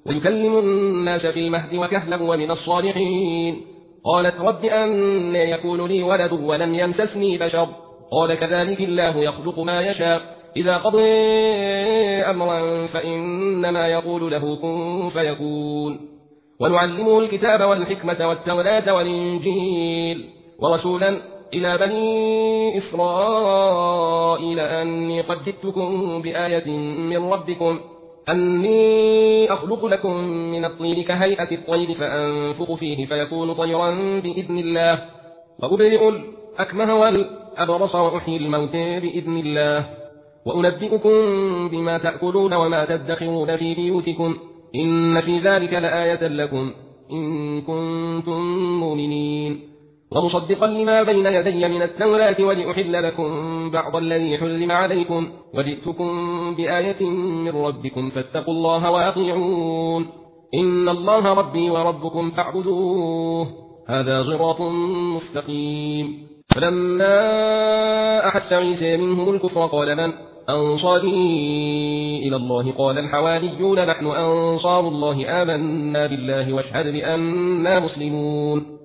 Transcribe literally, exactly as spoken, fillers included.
ويكلم الناس في المهد وكهلا ومن الصالحين. قالت رب أنى يكون لي ولد ولم يمسسني بشر قال كذلك الله يخلق ما يشاء إذا قضى أمرا فإنما يقول له كن فيكون. ونعلمه الكتاب والحكمة والتوراة والإنجيل ورسولا إلى بني إسرائيل أني قد جئتكم بآية من ربكم أني أخلق لكم من الطين كهيئة الطير فأنفخ فيه فيكون طيرا بإذن الله وأبرئ الأكمه والأبرص وأحيي الموت بإذن الله وأنبئكم بما تأكلون وما تدخرون في بيوتكم إن في ذلك لآية لكم إن كنتم مؤمنين. ومصدقا لما بين يدي من التوراة ولأحل لكم بعض الذي حرم عليكم وجئتكم بآية من ربكم فاتقوا الله وأطيعون إن الله ربي وربكم فاعبدوه هذا صراط مستقيم. فلما أحس عيسى منهم الكفر قال من أنصاري إلى الله قال الحواريون نحن أنصار الله آمنا بالله واشهد بأننا مسلمون.